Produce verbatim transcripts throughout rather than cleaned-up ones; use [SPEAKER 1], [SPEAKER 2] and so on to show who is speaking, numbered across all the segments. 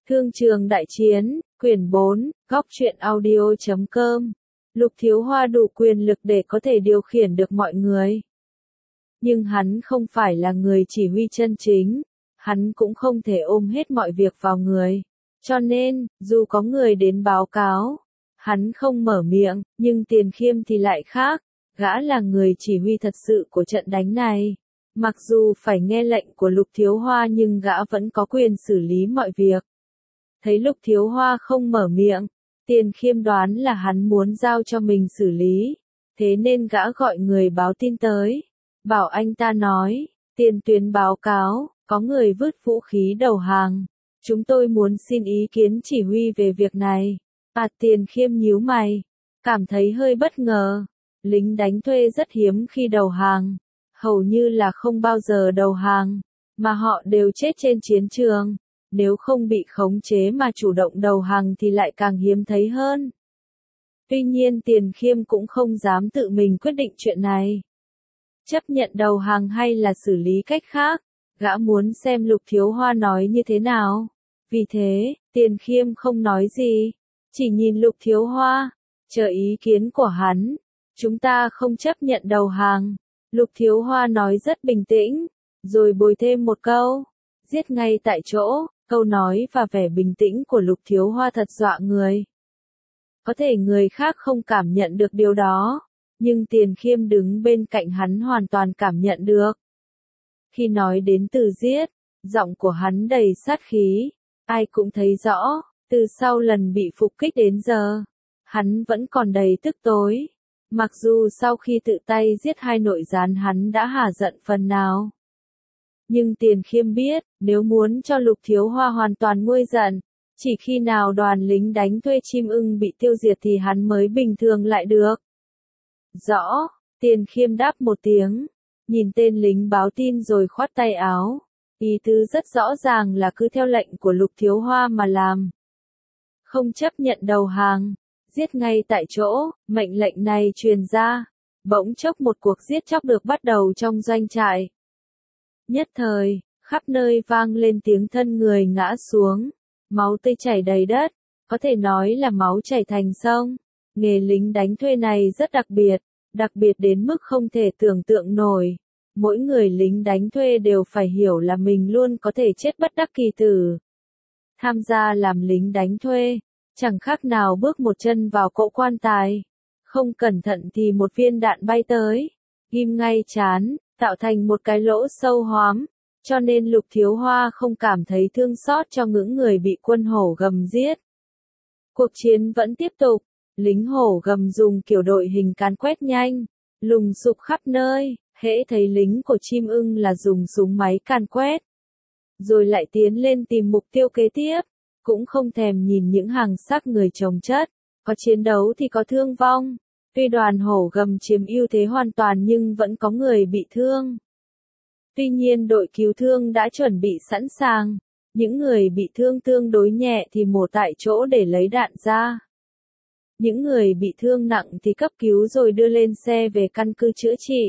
[SPEAKER 1] Thương trường đại chiến, quyển bốn, góc truyện audio chấm com. Lục Thiếu Hoa đủ quyền lực để có thể điều khiển được mọi người. Nhưng hắn không phải là người chỉ huy chân chính, hắn cũng không thể ôm hết mọi việc vào người. Cho nên, dù có người đến báo cáo, hắn không mở miệng, nhưng Tiền Khiêm thì lại khác, gã là người chỉ huy thật sự của trận đánh này. Mặc dù phải nghe lệnh của Lục Thiếu Hoa nhưng gã vẫn có quyền xử lý mọi việc. Thấy Lục Thiếu Hoa không mở miệng, Tiền Khiêm đoán là hắn muốn giao cho mình xử lý, thế nên gã gọi người báo tin tới, bảo anh ta nói, tiền tuyến báo cáo, có người vứt vũ khí đầu hàng, chúng tôi muốn xin ý kiến chỉ huy về việc này. À, Tiền Khiêm nhíu mày, cảm thấy hơi bất ngờ, lính đánh thuê rất hiếm khi đầu hàng, hầu như là không bao giờ đầu hàng, mà họ đều chết trên chiến trường. Nếu không bị khống chế mà chủ động đầu hàng thì lại càng hiếm thấy hơn. Tuy nhiên Tiền Khiêm cũng không dám tự mình quyết định chuyện này. Chấp nhận đầu hàng hay là xử lý cách khác, gã muốn xem Lục Thiếu Hoa nói như thế nào. Vì thế, Tiền Khiêm không nói gì, chỉ nhìn Lục Thiếu Hoa, chờ ý kiến của hắn. Chúng ta không chấp nhận đầu hàng. Lục Thiếu Hoa nói rất bình tĩnh, rồi bồi thêm một câu, giết ngay tại chỗ. Câu nói và vẻ bình tĩnh của Lục Thiếu Hoa thật dọa người. Có thể người khác không cảm nhận được điều đó, nhưng Tiền Khiêm đứng bên cạnh hắn hoàn toàn cảm nhận được. Khi nói đến từ giết, giọng của hắn đầy sát khí, ai cũng thấy rõ, từ sau lần bị phục kích đến giờ, hắn vẫn còn đầy tức tối. Mặc dù sau khi tự tay giết hai nội gián hắn đã hả giận phần nào. Nhưng Tiền Khiêm biết, nếu muốn cho Lục Thiếu Hoa hoàn toàn nguôi giận, chỉ khi nào đoàn lính đánh thuê chim ưng bị tiêu diệt thì hắn mới bình thường lại được. Rõ, Tiền Khiêm đáp một tiếng, nhìn tên lính báo tin rồi khoát tay áo. Ý tứ rất rõ ràng là cứ theo lệnh của Lục Thiếu Hoa mà làm. Không chấp nhận đầu hàng, giết ngay tại chỗ, mệnh lệnh này truyền ra. Bỗng chốc một cuộc giết chóc được bắt đầu trong doanh trại. Nhất thời, khắp nơi vang lên tiếng thân người ngã xuống, máu tươi chảy đầy đất, có thể nói là máu chảy thành sông. Nghề lính đánh thuê này rất đặc biệt, đặc biệt đến mức không thể tưởng tượng nổi. Mỗi người lính đánh thuê đều phải hiểu là mình luôn có thể chết bất đắc kỳ tử. Tham gia làm lính đánh thuê, chẳng khác nào bước một chân vào cỗ quan tài. Không cẩn thận thì một viên đạn bay tới, ghim ngay trán, tạo thành một cái lỗ sâu hoắm, cho nên Lục Thiếu Hoa không cảm thấy thương xót cho những người bị quân hổ gầm giết. Cuộc chiến vẫn tiếp tục, lính hổ gầm dùng kiểu đội hình càn quét nhanh, lùng sục khắp nơi, hễ thấy lính của chim ưng là dùng súng máy càn quét. Rồi lại tiến lên tìm mục tiêu kế tiếp, cũng không thèm nhìn những hàng xác người chồng chất, có chiến đấu thì có thương vong. Tuy đoàn hổ gầm chiếm ưu thế hoàn toàn nhưng vẫn có người bị thương. Tuy nhiên đội cứu thương đã chuẩn bị sẵn sàng, những người bị thương tương đối nhẹ thì mổ tại chỗ để lấy đạn ra. Những người bị thương nặng thì cấp cứu rồi đưa lên xe về căn cứ chữa trị.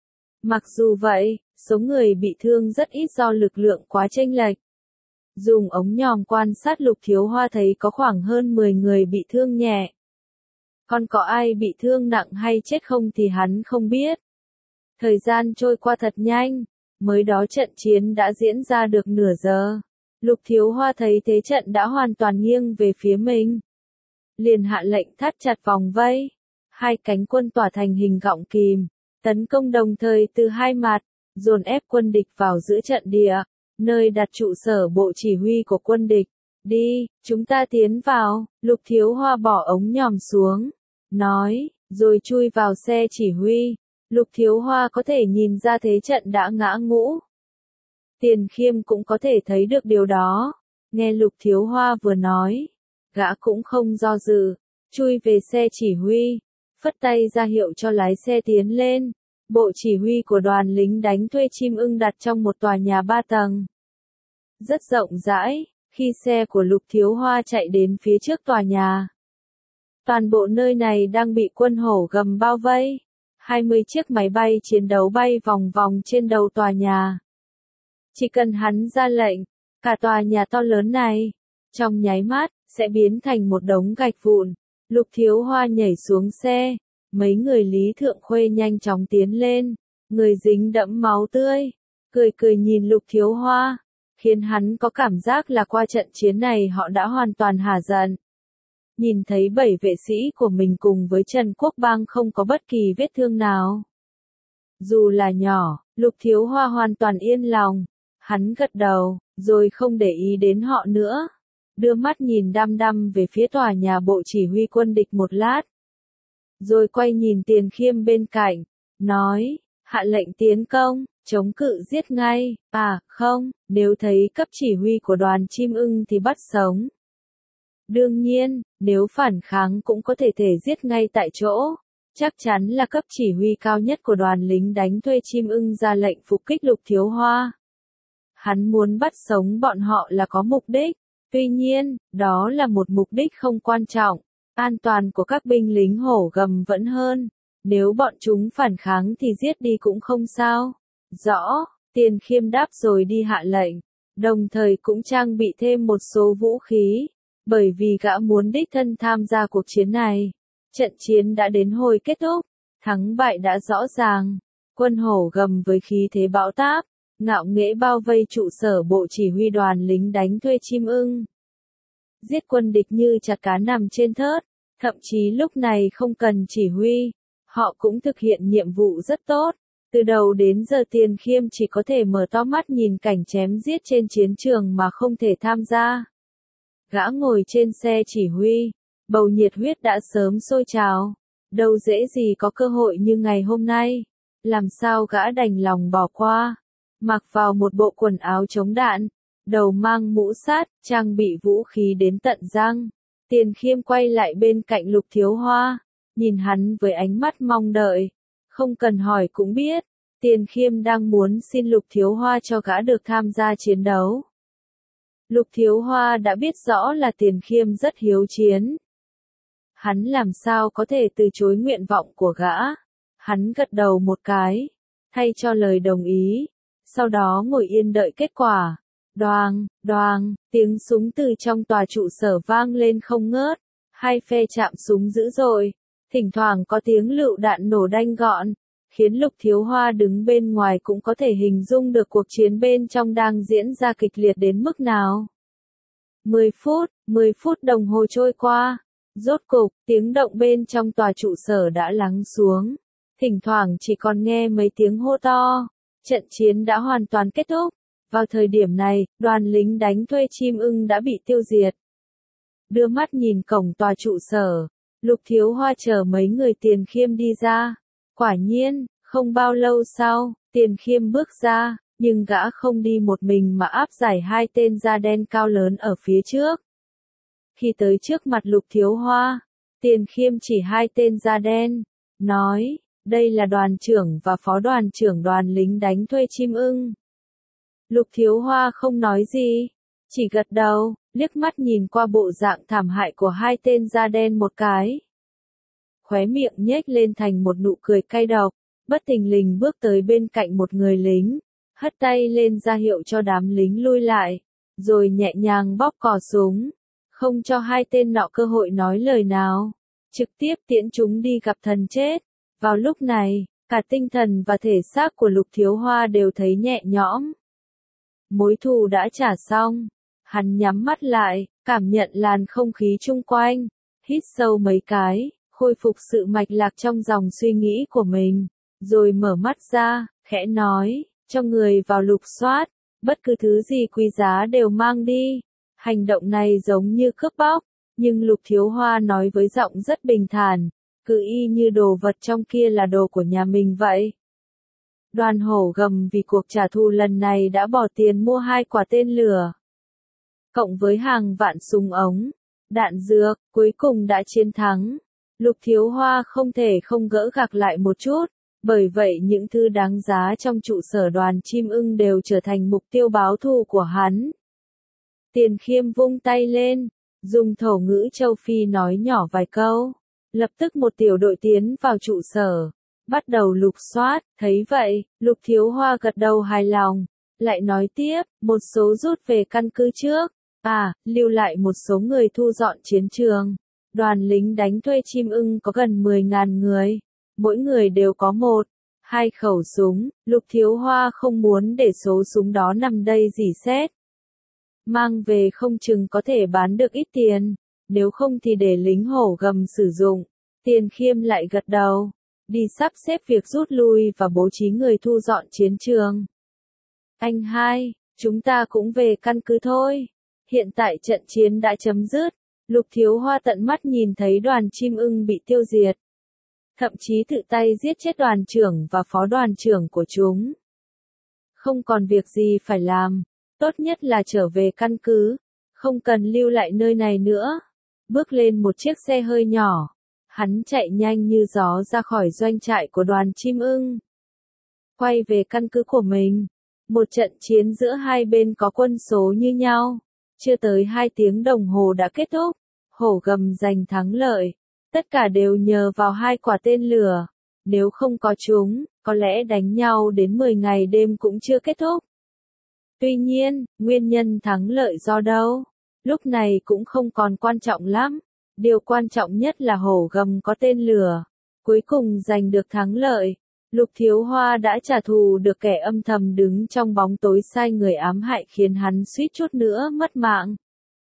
[SPEAKER 1] Mặc dù vậy, số người bị thương rất ít do lực lượng quá chênh lệch. Dùng ống nhòm quan sát Lục Thiếu Hoa thấy có khoảng hơn mười người bị thương nhẹ. Còn có ai bị thương nặng hay chết không thì hắn không biết. Thời gian trôi qua thật nhanh, mới đó trận chiến đã diễn ra được nửa giờ. Lục Thiếu Hoa thấy thế trận đã hoàn toàn nghiêng về phía mình. Liền hạ lệnh thắt chặt vòng vây. Hai cánh quân tỏa thành hình gọng kìm, tấn công đồng thời từ hai mặt, dồn ép quân địch vào giữa trận địa, nơi đặt trụ sở bộ chỉ huy của quân địch. Đi, chúng ta tiến vào. Lục Thiếu Hoa bỏ ống nhòm xuống, nói, rồi chui vào xe chỉ huy. Lục Thiếu Hoa có thể nhìn ra thế trận đã ngã ngũ. Tiền Khiêm cũng có thể thấy được điều đó. Nghe Lục Thiếu Hoa vừa nói, gã cũng không do dự, chui về xe chỉ huy, phất tay ra hiệu cho lái xe tiến lên. Bộ chỉ huy của đoàn lính đánh thuê chim ưng đặt trong một tòa nhà ba tầng. Rất rộng rãi, khi xe của Lục Thiếu Hoa chạy đến phía trước tòa nhà. Toàn bộ nơi này đang bị quân hổ gầm bao vây. hai mươi chiếc máy bay chiến đấu bay vòng vòng trên đầu tòa nhà. Chỉ cần hắn ra lệnh, cả tòa nhà to lớn này, trong nháy mắt, sẽ biến thành một đống gạch vụn. Lục Thiếu Hoa nhảy xuống xe, mấy người Lý Thượng Khuê nhanh chóng tiến lên, người dính đẫm máu tươi, cười cười nhìn Lục Thiếu Hoa, khiến hắn có cảm giác là qua trận chiến này họ đã hoàn toàn hả giận. Nhìn thấy bảy vệ sĩ của mình cùng với Trần Quốc Bang không có bất kỳ vết thương nào. Dù là nhỏ, Lục Thiếu Hoa hoàn toàn yên lòng, hắn gật đầu, rồi không để ý đến họ nữa. Đưa mắt nhìn đăm đăm về phía tòa nhà bộ chỉ huy quân địch một lát. Rồi quay nhìn Tiền Khiêm bên cạnh, nói, hạ lệnh tiến công, chống cự giết ngay, à, không, nếu thấy cấp chỉ huy của đoàn chim ưng thì bắt sống. Đương nhiên, nếu phản kháng cũng có thể thể giết ngay tại chỗ, chắc chắn là cấp chỉ huy cao nhất của đoàn lính đánh thuê chim ưng ra lệnh phục kích Lục Thiếu Hoa. Hắn muốn bắt sống bọn họ là có mục đích. Tuy nhiên, đó là một mục đích không quan trọng, an toàn của các binh lính hổ gầm vẫn hơn, nếu bọn chúng phản kháng thì giết đi cũng không sao. Rõ, Tiền Khiêm đáp rồi đi hạ lệnh, đồng thời cũng trang bị thêm một số vũ khí, bởi vì gã muốn đích thân tham gia cuộc chiến này. Trận chiến đã đến hồi kết thúc, thắng bại đã rõ ràng, quân hổ gầm với khí thế bão táp, ngạo nghễ bao vây trụ sở bộ chỉ huy đoàn lính đánh thuê chim ưng. Giết quân địch như chặt cá nằm trên thớt, thậm chí lúc này không cần chỉ huy, họ cũng thực hiện nhiệm vụ rất tốt. Từ đầu đến giờ Tiền Khiêm chỉ có thể mở to mắt nhìn cảnh chém giết trên chiến trường mà không thể tham gia. Gã ngồi trên xe chỉ huy, bầu nhiệt huyết đã sớm sôi trào, đâu dễ gì có cơ hội như ngày hôm nay, làm sao gã đành lòng bỏ qua. Mặc vào một bộ quần áo chống đạn, đầu mang mũ sát, trang bị vũ khí đến tận răng. Tiền Khiêm quay lại bên cạnh Lục Thiếu Hoa, nhìn hắn với ánh mắt mong đợi. Không cần hỏi cũng biết, Tiền Khiêm đang muốn xin Lục Thiếu Hoa cho gã được tham gia chiến đấu. Lục Thiếu Hoa đã biết rõ là Tiền Khiêm rất hiếu chiến. Hắn làm sao có thể từ chối nguyện vọng của gã. Hắn gật đầu một cái, thay cho lời đồng ý. Sau đó ngồi yên đợi kết quả. Đoàng, đoàng, tiếng súng từ trong tòa trụ sở vang lên không ngớt. Hai phe chạm súng dữ dội. Thỉnh thoảng có tiếng lựu đạn nổ đanh gọn, khiến Lục Thiếu Hoa đứng bên ngoài cũng có thể hình dung được cuộc chiến bên trong đang diễn ra kịch liệt đến mức nào. mười phút, mười phút đồng hồ trôi qua. Rốt cục, tiếng động bên trong tòa trụ sở đã lắng xuống. Thỉnh thoảng chỉ còn nghe mấy tiếng hô to. Trận chiến đã hoàn toàn kết thúc. Vào thời điểm này, đoàn lính đánh thuê chim ưng đã bị tiêu diệt. Đưa mắt nhìn cổng tòa trụ sở, Lục Thiếu Hoa chờ mấy người Tiền Khiêm đi ra. Quả nhiên, không bao lâu sau, Tiền Khiêm bước ra, nhưng gã không đi một mình mà áp giải hai tên da đen cao lớn ở phía trước. Khi tới trước mặt Lục Thiếu Hoa, Tiền Khiêm chỉ hai tên da đen, nói, đây là đoàn trưởng và phó đoàn trưởng đoàn lính đánh thuê chim ưng. Lục Thiếu Hoa không nói gì, chỉ gật đầu, liếc mắt nhìn qua bộ dạng thảm hại của hai tên da đen một cái. Khóe miệng nhếch lên thành một nụ cười cay độc, bất thình lình bước tới bên cạnh một người lính, hất tay lên ra hiệu cho đám lính lui lại, rồi nhẹ nhàng bóp cò súng, không cho hai tên nọ cơ hội nói lời nào, trực tiếp tiễn chúng đi gặp thần chết. Vào lúc này, cả tinh thần và thể xác của Lục Thiếu Hoa đều thấy nhẹ nhõm. Mối thù đã trả xong, hắn nhắm mắt lại, cảm nhận làn không khí chung quanh, hít sâu mấy cái, khôi phục sự mạch lạc trong dòng suy nghĩ của mình, rồi mở mắt ra, khẽ nói, cho người vào lục soát, bất cứ thứ gì quý giá đều mang đi. Hành động này giống như cướp bóc, nhưng Lục Thiếu Hoa nói với giọng rất bình thản, cứ y như đồ vật trong kia là đồ của nhà mình vậy. Đoàn hổ gầm vì cuộc trả thù lần này đã bỏ tiền mua hai quả tên lửa, cộng với hàng vạn súng ống, đạn dược, cuối cùng đã chiến thắng. Lục Thiếu Hoa không thể không gỡ gạc lại một chút, bởi vậy những thứ đáng giá trong trụ sở đoàn chim ưng đều trở thành mục tiêu báo thù của hắn. Tiền Khiêm vung tay lên, dùng thổ ngữ châu Phi nói nhỏ vài câu, lập tức một tiểu đội tiến vào trụ sở, bắt đầu lục soát. Thấy vậy, Lục Thiếu Hoa gật đầu hài lòng, lại nói tiếp, một số rút về căn cứ trước, À, lưu lại một số người thu dọn chiến trường. Đoàn lính đánh thuê chim ưng có gần mười ngàn người. Mỗi người đều có một, hai khẩu súng. Lục Thiếu Hoa không muốn để số súng đó nằm đây rỉ sét. Mang về không chừng có thể bán được ít tiền. Nếu không thì để lính hổ gầm sử dụng. Tiền Khiêm lại gật đầu. Đi sắp xếp việc rút lui và bố trí người thu dọn chiến trường. Anh hai, chúng ta cũng về căn cứ thôi. Hiện tại trận chiến đã chấm dứt. Lục Thiếu Hoa tận mắt nhìn thấy đoàn chim ưng bị tiêu diệt. Thậm chí tự tay giết chết đoàn trưởng và phó đoàn trưởng của chúng. Không còn việc gì phải làm. Tốt nhất là trở về căn cứ. Không cần lưu lại nơi này nữa. Bước lên một chiếc xe hơi nhỏ. Hắn chạy nhanh như gió ra khỏi doanh trại của đoàn chim ưng. Quay về căn cứ của mình. Một trận chiến giữa hai bên có quân số như nhau. Chưa tới hai tiếng đồng hồ đã kết thúc. Hổ gầm giành thắng lợi. Tất cả đều nhờ vào hai quả tên lửa. Nếu không có chúng, có lẽ đánh nhau đến mười ngày đêm cũng chưa kết thúc. Tuy nhiên, nguyên nhân thắng lợi do đâu? Lúc này cũng không còn quan trọng lắm. Điều quan trọng nhất là hổ gầm có tên lửa. Cuối cùng giành được thắng lợi. Lục Thiếu Hoa đã trả thù được kẻ âm thầm đứng trong bóng tối sai người ám hại khiến hắn suýt chút nữa mất mạng.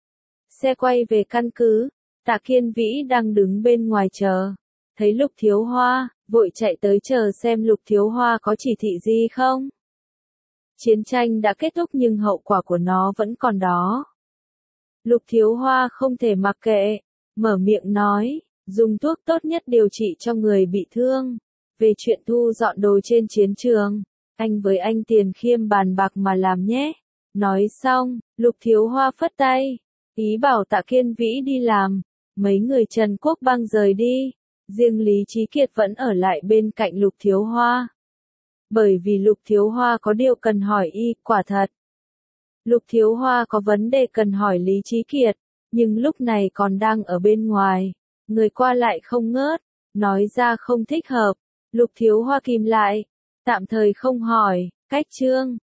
[SPEAKER 1] Xe quay về căn cứ. Tạ Kiên Vĩ đang đứng bên ngoài chờ. Thấy Lục Thiếu Hoa, vội chạy tới chờ xem Lục Thiếu Hoa có chỉ thị gì không. Chiến tranh đã kết thúc nhưng hậu quả của nó vẫn còn đó. Lục Thiếu Hoa không thể mặc kệ, mở miệng nói, dùng thuốc tốt nhất điều trị cho người bị thương. Về chuyện thu dọn đồ trên chiến trường, anh với anh Tiền Khiêm bàn bạc mà làm nhé. Nói xong, Lục Thiếu Hoa phất tay, ý bảo Tạ Kiên Vĩ đi làm. Mấy người Trần Quốc Bang rời đi, riêng Lý Chí Kiệt vẫn ở lại bên cạnh Lục Thiếu Hoa. Bởi vì Lục Thiếu Hoa có điều cần hỏi y, quả thật. Lục Thiếu Hoa có vấn đề cần hỏi Lý Chí Kiệt, nhưng lúc này còn đang ở bên ngoài, người qua lại không ngớt, nói ra không thích hợp. Lục Thiếu Hoa kìm lại, tạm thời không hỏi, cách chương.